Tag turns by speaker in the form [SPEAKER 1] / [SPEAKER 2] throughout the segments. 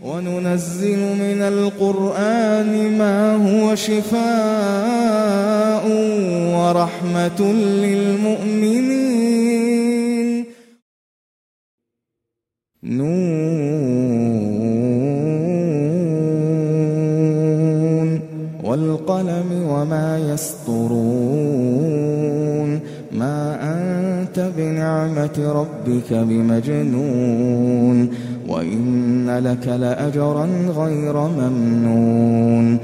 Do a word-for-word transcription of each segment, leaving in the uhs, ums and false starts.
[SPEAKER 1] وننزل من القرآن ما هو شفاء ورحمة للمؤمنين. نون والقلم وما يسطرون ما أنت بنعمة ربك بمجنون وإن لك لأجرا غير ممنون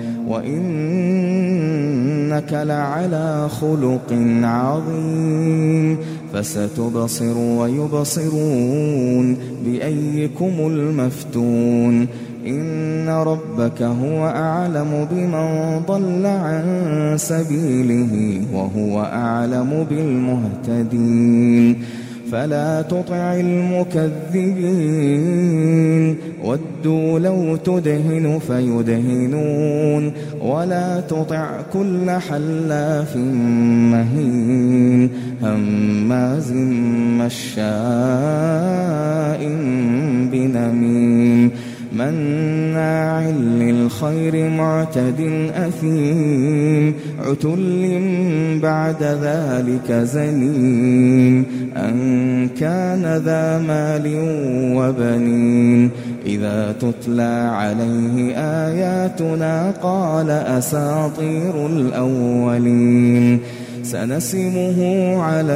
[SPEAKER 1] وإنك لعلى خلق عظيم فستبصر ويبصرون بأيكم المفتون إن ربك هو أعلم بمن ضل عن سبيله وهو أعلم بالمهتدين فلا تطع المكذبين ودوا لو تدهن فيدهنون ولا تطع كل حلاف مهين هماز مشاء بنميم مناع للخير معتد أثيم عتل بعد ذلك زنيم أن كان ذا مال وبنين إذا تتلى عليه آياتنا قال أساطير الأولين سنسمه على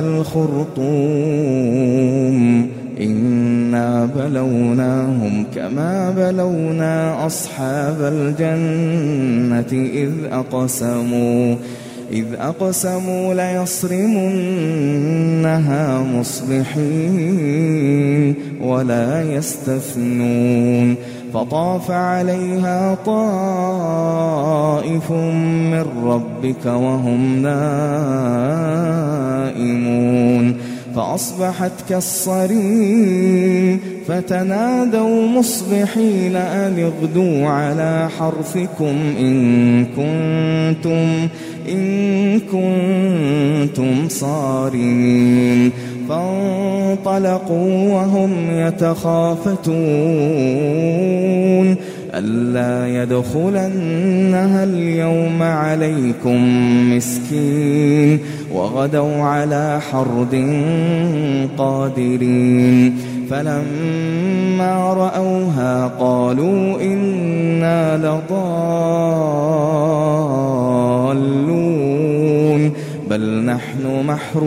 [SPEAKER 1] الخرطوم إنا بلوناهم كما بلونا أصحاب الجنة إذ أقسموا إذ أقسموا ليصرمنها مصبحين ولا يستثنون فطاف عليها طائف من ربك وهم نائمون فأصبحت كالصريم فتنادوا مصبحين أن اغدوا على حرثكم إن كنتم إن كنتم صارمين فانطلقوا وهم يتخافتون ألا يدخلنها اليوم عليكم مسكين وغدوا على حرد قادرين فلما رأوها قالوا إنا لضالون بل نحن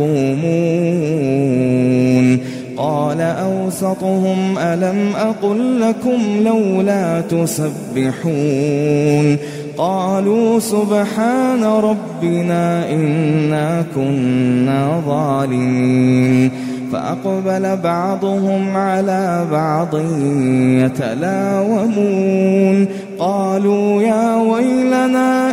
[SPEAKER 1] محرومون قال أوسطهم ألم أقل لكم لولا تسبحون قالوا سبحان ربنا إنا كنا ظالمين فأقبل بعضهم على بعض يتلاومون قالوا يا ويلنا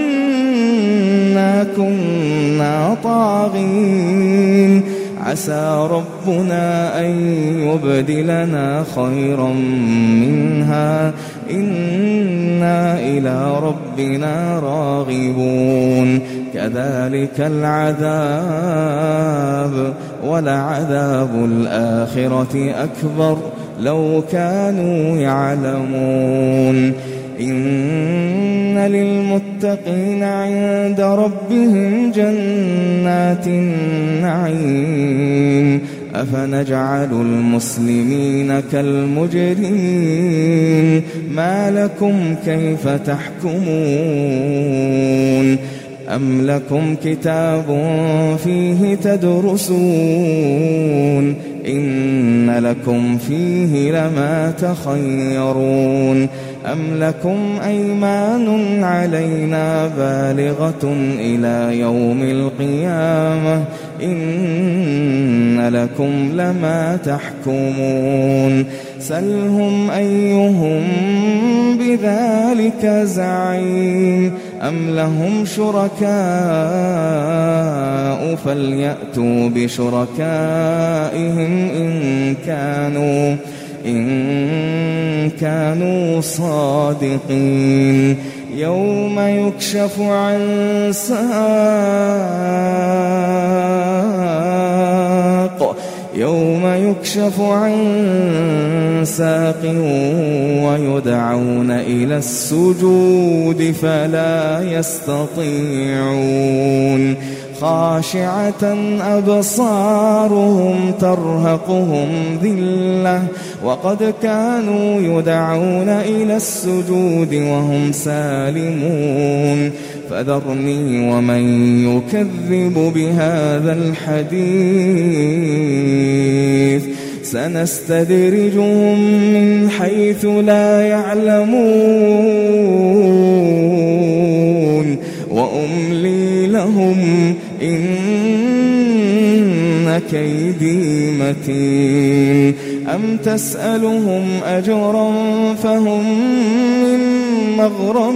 [SPEAKER 1] إنا كنا طاغين عسى ربنا أن يبدلنا خيرا منها إنا إلى ربنا راغبون كذلك العذاب ولعذاب الآخرة أكبر لو كانوا يعلمون إن للمتقين عند ربهم جنات النعيم أفنجعل المسلمين كالمجرمين ما لكم كيف تحكمون أم لكم كتاب فيه تدرسون إن لكم فيه لما تخيرون أم لكم أيمان علينا بالغة إلى يوم القيامة إن لكم لما تحكمون سلهم أيهم بذلك زعيم أم لهم شركاء فليأتوا بشركائهم إن كانوا إن كانوا صادقين يوم يكشف عن ساق يوم يكشف عن ساق ويدعون إلى السجود فلا يستطيعون خاشعة أبصارهم ترهقهم ذلة وقد كانوا يدعون إلى السجود وهم سالمون فذرني ومن يكذب بهذا الحديث سنستدرجهم من حيث لا يعلمون وأملي لهم إن كيدي متين أم تسألهم أجرا فهم من مغرم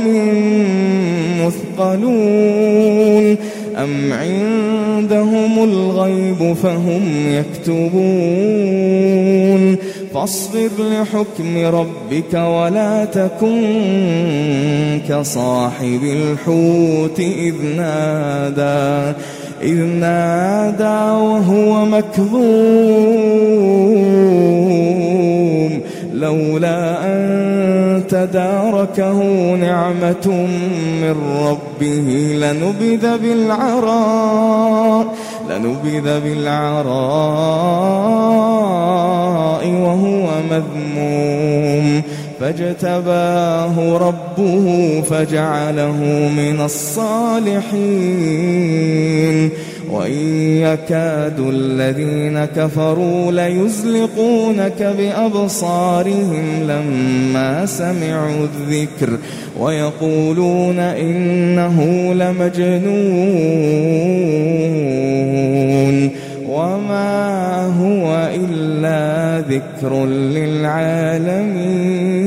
[SPEAKER 1] مثقلون أم عندهم الغيب فهم يكتبون فاصبر لحكم ربك ولا تكن كصاحب الحوت إذ نادى إذ نادى وهو مكظوم لولا أن تداركه نعمة من ربه لنبذ بالعراء لنبذ بالعراء وهو مذموم فاجتباه ربه فجعله من الصالحين وإن يكاد الذين كفروا ليزلقونك بأبصارهم لما سمعوا الذكر ويقولون إنه لمجنون وما هو إلا ذكر للعالمين.